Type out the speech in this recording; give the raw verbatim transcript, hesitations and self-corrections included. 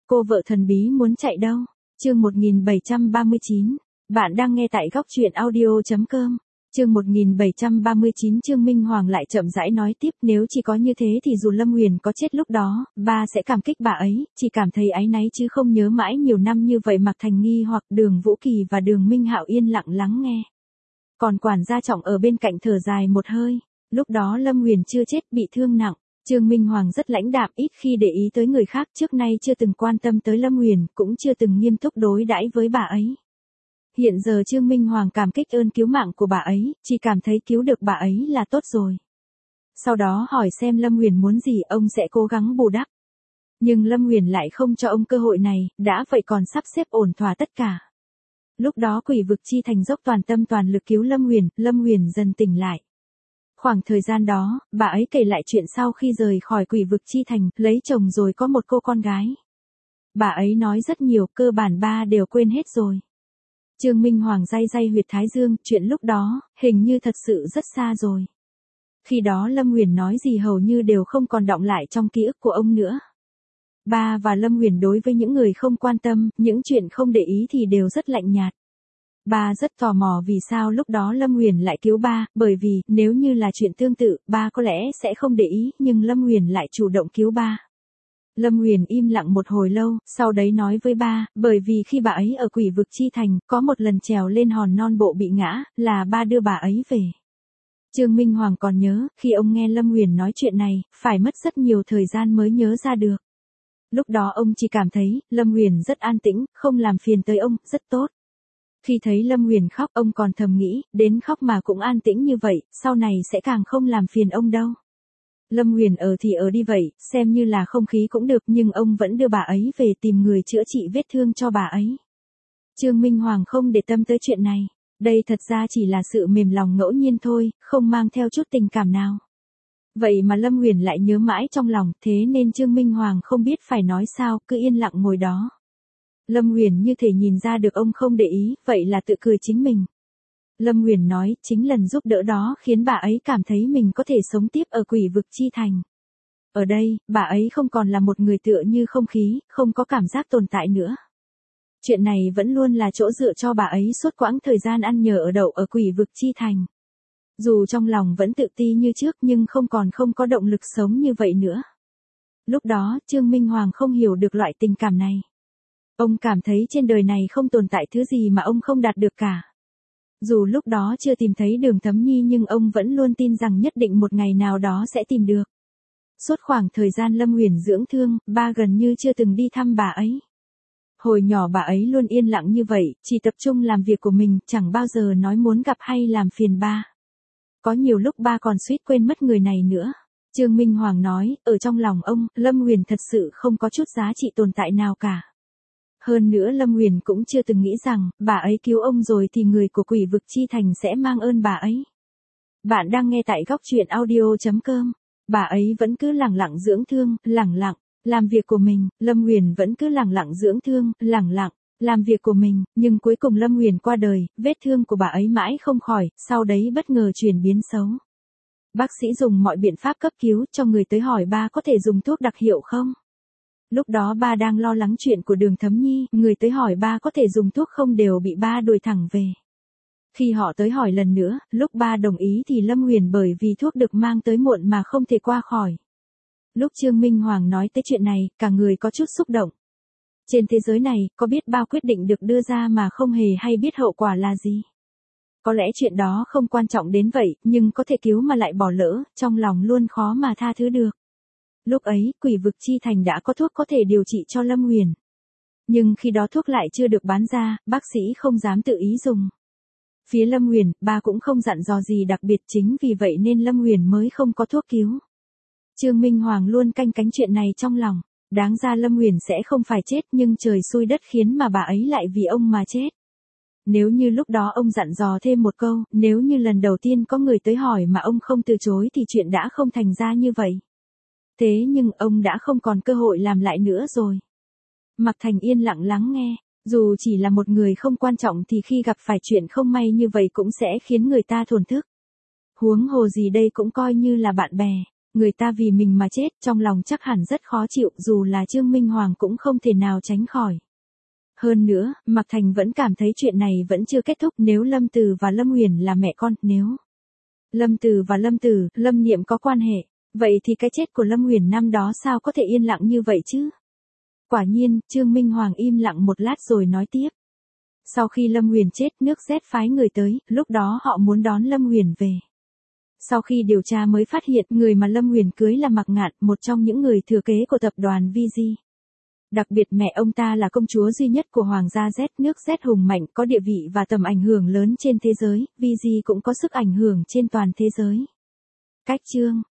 Cô vợ thần bí muốn chạy đâu? Chương một nghìn bảy trăm ba mươi chín. Bạn đang nghe tại góc truyện audio chấm com. Chương một nghìn bảy trăm ba mươi chín. Trương Minh Hoàng lại chậm rãi nói tiếp, nếu chỉ có như thế thì dù Lâm Huyền có chết lúc đó, ba sẽ cảm kích bà ấy, chỉ cảm thấy áy náy chứ không nhớ mãi nhiều năm như vậy. Mạc Thành Nghi hoặc Đường Vũ Kỳ và Đường Minh Hạo yên lặng lắng nghe. Còn quản gia Trọng ở bên cạnh thở dài một hơi, lúc đó Lâm Huyền chưa chết, bị thương nặng. Trương Minh Hoàng rất lãnh đạm, ít khi để ý tới người khác, trước nay chưa từng quan tâm tới Lâm Huyền, cũng chưa từng nghiêm túc đối đãi với bà ấy. Hiện giờ Trương Minh Hoàng cảm kích ơn cứu mạng của bà ấy, chỉ cảm thấy cứu được bà ấy là tốt rồi. Sau đó hỏi xem Lâm Huyền muốn gì, ông sẽ cố gắng bù đắp. Nhưng Lâm Huyền lại không cho ông cơ hội này, đã vậy còn sắp xếp ổn thỏa tất cả. Lúc đó Quỷ Vực Chi Thành dốc toàn tâm toàn lực cứu Lâm Huyền, Lâm Huyền dần tỉnh lại. Khoảng thời gian đó, bà ấy kể lại chuyện sau khi rời khỏi Quỷ Vực Chi Thành, lấy chồng rồi có một cô con gái. Bà ấy nói rất nhiều, cơ bản ba đều quên hết rồi. Trương Minh Hoàng day day huyệt thái dương, chuyện lúc đó, hình như thật sự rất xa rồi. Khi đó Lâm Huyền nói gì hầu như đều không còn đọng lại trong ký ức của ông nữa. Ba và Lâm Huyền đối với những người không quan tâm, những chuyện không để ý thì đều rất lạnh nhạt. Ba rất tò mò vì sao lúc đó Lâm Huyền lại cứu ba, bởi vì, nếu như là chuyện tương tự, ba có lẽ sẽ không để ý, nhưng Lâm Huyền lại chủ động cứu ba. Lâm Huyền im lặng một hồi lâu, sau đấy nói với ba, bởi vì khi bà ấy ở Quỷ Vực Chi Thành, có một lần trèo lên hòn non bộ bị ngã, là ba đưa bà ấy về. Trương Minh Hoàng còn nhớ, khi ông nghe Lâm Huyền nói chuyện này, phải mất rất nhiều thời gian mới nhớ ra được. Lúc đó ông chỉ cảm thấy, Lâm Huyền rất an tĩnh, không làm phiền tới ông, rất tốt. Khi thấy Lâm Huyền khóc, ông còn thầm nghĩ, đến khóc mà cũng an tĩnh như vậy, sau này sẽ càng không làm phiền ông đâu. Lâm Huyền ở thì ở đi vậy, xem như là không khí cũng được, nhưng ông vẫn đưa bà ấy về tìm người chữa trị vết thương cho bà ấy. Trương Minh Hoàng không để tâm tới chuyện này, đây thật ra chỉ là sự mềm lòng ngẫu nhiên thôi, không mang theo chút tình cảm nào. Vậy mà Lâm Huyền lại nhớ mãi trong lòng, thế nên Trương Minh Hoàng không biết phải nói sao, cứ yên lặng ngồi đó. Lâm Huyền như thể nhìn ra được ông không để ý, vậy là tự cười chính mình. Lâm Huyền nói, chính lần giúp đỡ đó khiến bà ấy cảm thấy mình có thể sống tiếp ở Quỷ Vực Chi Thành. Ở đây, bà ấy không còn là một người tựa như không khí, không có cảm giác tồn tại nữa. Chuyện này vẫn luôn là chỗ dựa cho bà ấy suốt quãng thời gian ăn nhờ ở đậu ở Quỷ Vực Chi Thành. Dù trong lòng vẫn tự ti như trước nhưng không còn không có động lực sống như vậy nữa. Lúc đó, Trương Minh Hoàng không hiểu được loại tình cảm này. Ông cảm thấy trên đời này không tồn tại thứ gì mà ông không đạt được cả. Dù lúc đó chưa tìm thấy Đường Thấm Nhi nhưng ông vẫn luôn tin rằng nhất định một ngày nào đó sẽ tìm được. Suốt khoảng thời gian Lâm Huyền dưỡng thương, ba gần như chưa từng đi thăm bà ấy. Hồi nhỏ bà ấy luôn yên lặng như vậy, chỉ tập trung làm việc của mình, chẳng bao giờ nói muốn gặp hay làm phiền ba. Có nhiều lúc ba còn suýt quên mất người này nữa. Trương Minh Hoàng nói, ở trong lòng ông, Lâm Huyền thật sự không có chút giá trị tồn tại nào cả. Hơn nữa Lâm Huyền cũng chưa từng nghĩ rằng, bà ấy cứu ông rồi thì người của Quỷ Vực Chi Thành sẽ mang ơn bà ấy. Bạn đang nghe tại góc truyện audio chấm com. Bà ấy vẫn cứ lẳng lặng dưỡng thương, lẳng lặng, làm việc của mình, Lâm Huyền vẫn cứ lẳng lặng dưỡng thương, lẳng lặng, làm việc của mình, nhưng cuối cùng Lâm Huyền qua đời, vết thương của bà ấy mãi không khỏi, sau đấy bất ngờ chuyển biến xấu. Bác sĩ dùng mọi biện pháp cấp cứu, cho người tới hỏi ba có thể dùng thuốc đặc hiệu không? Lúc đó ba đang lo lắng chuyện của Đường Thấm Nhi, người tới hỏi ba có thể dùng thuốc không đều bị ba đuổi thẳng về. Khi họ tới hỏi lần nữa, lúc ba đồng ý thì Lâm Huyền bởi vì thuốc được mang tới muộn mà không thể qua khỏi. Lúc Trương Minh Hoàng nói tới chuyện này, cả người có chút xúc động. Trên thế giới này, có biết bao quyết định được đưa ra mà không hề hay biết hậu quả là gì. Có lẽ chuyện đó không quan trọng đến vậy, nhưng có thể cứu mà lại bỏ lỡ, trong lòng luôn khó mà tha thứ được. Lúc ấy, Quỷ Vực Chi Thành đã có thuốc có thể điều trị cho Lâm Huyền. Nhưng khi đó thuốc lại chưa được bán ra, bác sĩ không dám tự ý dùng. Phía Lâm Huyền, ba cũng không dặn dò gì đặc biệt, chính vì vậy nên Lâm Huyền mới không có thuốc cứu. Trương Minh Hoàng luôn canh cánh chuyện này trong lòng. Đáng ra Lâm Huyền sẽ không phải chết nhưng trời xui đất khiến mà bà ấy lại vì ông mà chết. Nếu như lúc đó ông dặn dò thêm một câu, nếu như lần đầu tiên có người tới hỏi mà ông không từ chối thì chuyện đã không thành ra như vậy. Thế nhưng ông đã không còn cơ hội làm lại nữa rồi. Mạc Thành yên lặng lắng nghe, dù chỉ là một người không quan trọng thì khi gặp phải chuyện không may như vậy cũng sẽ khiến người ta thổn thức. Huống hồ gì đây cũng coi như là bạn bè. Người ta vì mình mà chết, trong lòng chắc hẳn rất khó chịu, dù là Trương Minh Hoàng cũng không thể nào tránh khỏi. Hơn nữa, Mạc Thành vẫn cảm thấy chuyện này vẫn chưa kết thúc, nếu Lâm Từ và Lâm Huyền là mẹ con, nếu Lâm Từ và Lâm Tử, Lâm Niệm có quan hệ, vậy thì cái chết của Lâm Huyền năm đó sao có thể yên lặng như vậy chứ? Quả nhiên, Trương Minh Hoàng im lặng một lát rồi nói tiếp. Sau khi Lâm Huyền chết, nước Z phái người tới, lúc đó họ muốn đón Lâm Huyền về. Sau khi điều tra mới phát hiện người mà Lâm Huyền cưới là Mạc Ngạn, một trong những người thừa kế của tập đoàn vê giê. Đặc biệt mẹ ông ta là công chúa duy nhất của Hoàng gia Z, nước Z hùng mạnh, có địa vị và tầm ảnh hưởng lớn trên thế giới, vê giê cũng có sức ảnh hưởng trên toàn thế giới. Cách chương